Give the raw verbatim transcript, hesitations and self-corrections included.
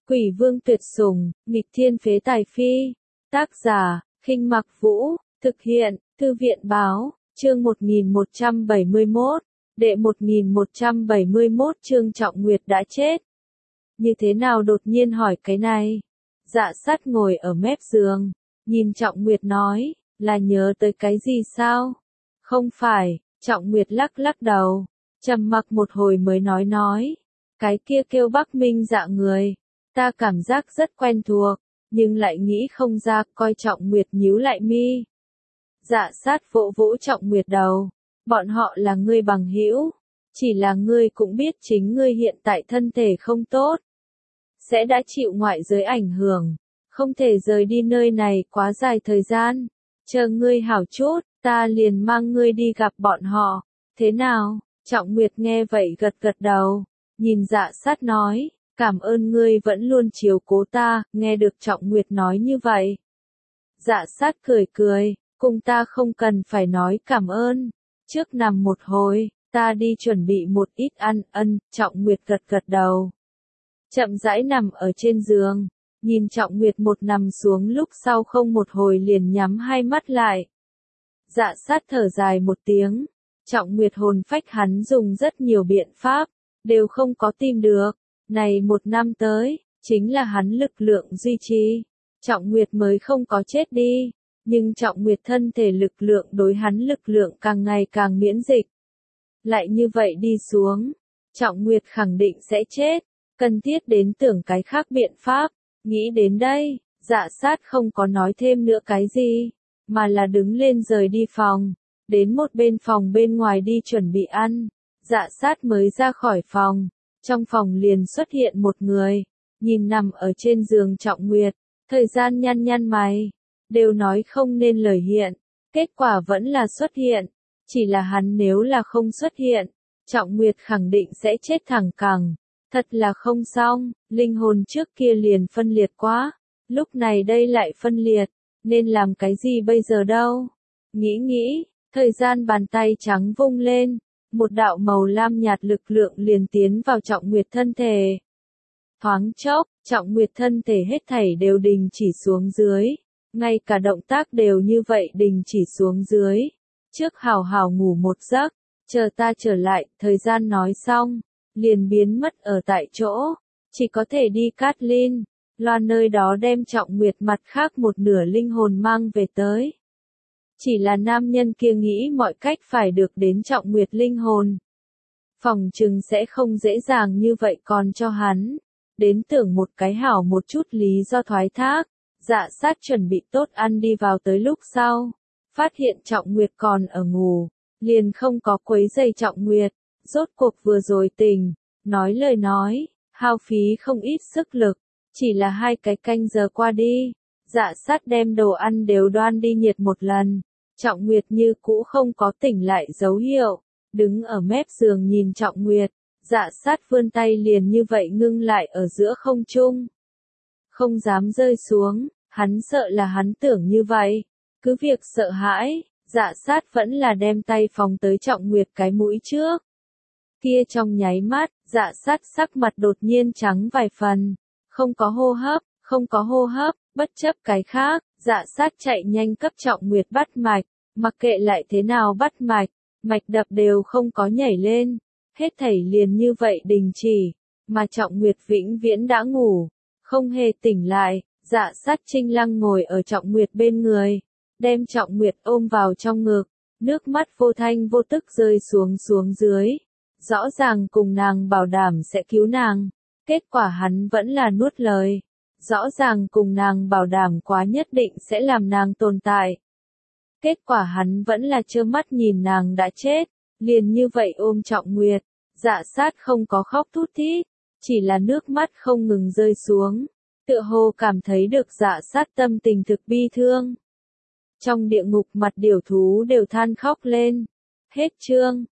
Quỷ vương tuyệt sủng, nghịch thiên phế tài phi. Tác giả, Khinh Mặc Vũ, thực hiện, Thư viện báo, chương một nghìn một trăm bảy mươi mốt, đệ một nghìn một trăm bảy mươi mốt chương Trọng Nguyệt đã chết. Như thế nào đột nhiên hỏi cái này? Dạ sát ngồi ở mép giường, nhìn Trọng Nguyệt nói, là nhớ tới cái gì sao? Không phải, Trọng Nguyệt lắc lắc đầu, trầm mặc một hồi mới nói nói, cái kia kêu Bắc Minh Dạ người, ta cảm giác rất quen thuộc, nhưng lại nghĩ không ra, coi Trọng Nguyệt nhíu lại mi. Dạ sát vỗ vỗ Trọng Nguyệt đầu, bọn họ là ngươi bằng hữu, chỉ là ngươi cũng biết chính ngươi hiện tại thân thể không tốt, sẽ đã chịu ngoại giới ảnh hưởng, không thể rời đi nơi này quá dài thời gian, chờ ngươi hảo chút, ta liền mang ngươi đi gặp bọn họ, thế nào? Trọng Nguyệt nghe vậy gật gật đầu, nhìn Dạ sát nói, cảm ơn ngươi vẫn luôn chiếu cố ta, nghe được Trọng Nguyệt nói như vậy. Dạ sát cười cười, cùng ta không cần phải nói cảm ơn, trước nằm một hồi, ta đi chuẩn bị một ít ăn, ân, Trọng Nguyệt gật gật đầu. Chậm rãi nằm ở trên giường, nhìn Trọng Nguyệt một nằm xuống lúc sau không một hồi liền nhắm hai mắt lại. Dạ sát thở dài một tiếng, Trọng Nguyệt hồn phách hắn dùng rất nhiều biện pháp, đều không có tìm được, này một năm tới, chính là hắn lực lượng duy trì, Trọng Nguyệt mới không có chết đi, nhưng Trọng Nguyệt thân thể lực lượng đối hắn lực lượng càng ngày càng miễn dịch. Lại như vậy đi xuống, Trọng Nguyệt khẳng định sẽ chết, cần thiết đến tưởng cái khác biện pháp, nghĩ đến đây, Dạ sát không có nói thêm nữa cái gì, mà là đứng lên rời đi phòng, đến một bên phòng bên ngoài đi chuẩn bị ăn, Dạ sát mới ra khỏi phòng, trong phòng liền xuất hiện một người, nhìn nằm ở trên giường Trọng Nguyệt, thời gian nhăn nhăn mày, đều nói không nên lời hiện, kết quả vẫn là xuất hiện, chỉ là hắn nếu là không xuất hiện, Trọng Nguyệt khẳng định sẽ chết thẳng cẳng, thật là không xong, linh hồn trước kia liền phân liệt quá, lúc này đây lại phân liệt, nên làm cái gì bây giờ đâu? Nghĩ nghĩ, thời gian bàn tay trắng vung lên, một đạo màu lam nhạt lực lượng liền tiến vào Trọng Nguyệt thân thể. Thoáng chốc, Trọng Nguyệt thân thể hết thảy đều đình chỉ xuống dưới, ngay cả động tác đều như vậy đình chỉ xuống dưới. Trước hào hào ngủ một giấc, chờ ta trở lại, thời gian nói xong, liền biến mất ở tại chỗ, chỉ có thể đi Cát Linh, loan nơi đó đem Trọng Nguyệt mặt khác một nửa linh hồn mang về tới. Chỉ là nam nhân kia nghĩ mọi cách phải được đến Trọng Nguyệt linh hồn. Phòng trừng sẽ không dễ dàng như vậy còn cho hắn. Đến tưởng một cái hảo một chút lý do thoái thác. Dạ sát chuẩn bị tốt ăn đi vào tới lúc sau. Phát hiện Trọng Nguyệt còn ở ngủ. Liền không có quấy giày Trọng Nguyệt. Rốt cuộc vừa rồi tỉnh. Nói lời nói. Hao phí không ít sức lực. Chỉ là hai cái canh giờ qua đi. Dạ sát đem đồ ăn đều đoan đi nhiệt một lần. Trọng Nguyệt như cũ không có tỉnh lại dấu hiệu, đứng ở mép giường nhìn Trọng Nguyệt, Dạ sát vươn tay liền như vậy ngưng lại ở giữa không trung. Không dám rơi xuống, hắn sợ là hắn tưởng như vậy, cứ việc sợ hãi, Dạ sát vẫn là đem tay phóng tới Trọng Nguyệt cái mũi trước. Kia trong nháy mắt, Dạ sát sắc mặt đột nhiên trắng vài phần, không có hô hấp, không có hô hấp. Bất chấp cái khác, Dạ sát chạy nhanh cấp Trọng Nguyệt bắt mạch, mặc kệ lại thế nào bắt mạch, mạch đập đều không có nhảy lên, hết thảy liền như vậy đình chỉ, mà Trọng Nguyệt vĩnh viễn đã ngủ, không hề tỉnh lại, Dạ sát trinh lăng ngồi ở Trọng Nguyệt bên người, đem Trọng Nguyệt ôm vào trong ngực, nước mắt vô thanh vô tức rơi xuống xuống dưới, rõ ràng cùng nàng bảo đảm sẽ cứu nàng, kết quả hắn vẫn là nuốt lời. Rõ ràng cùng nàng bảo đảm quá nhất định sẽ làm nàng tồn tại. Kết quả hắn vẫn là trơ mắt nhìn nàng đã chết, liền như vậy ôm Trọng Nguyệt, Dạ sát không có khóc thút thít, chỉ là nước mắt không ngừng rơi xuống, tựa hồ cảm thấy được Dạ sát tâm tình thực bi thương. Trong địa ngục mặt điểu thú đều than khóc lên. Hết chương.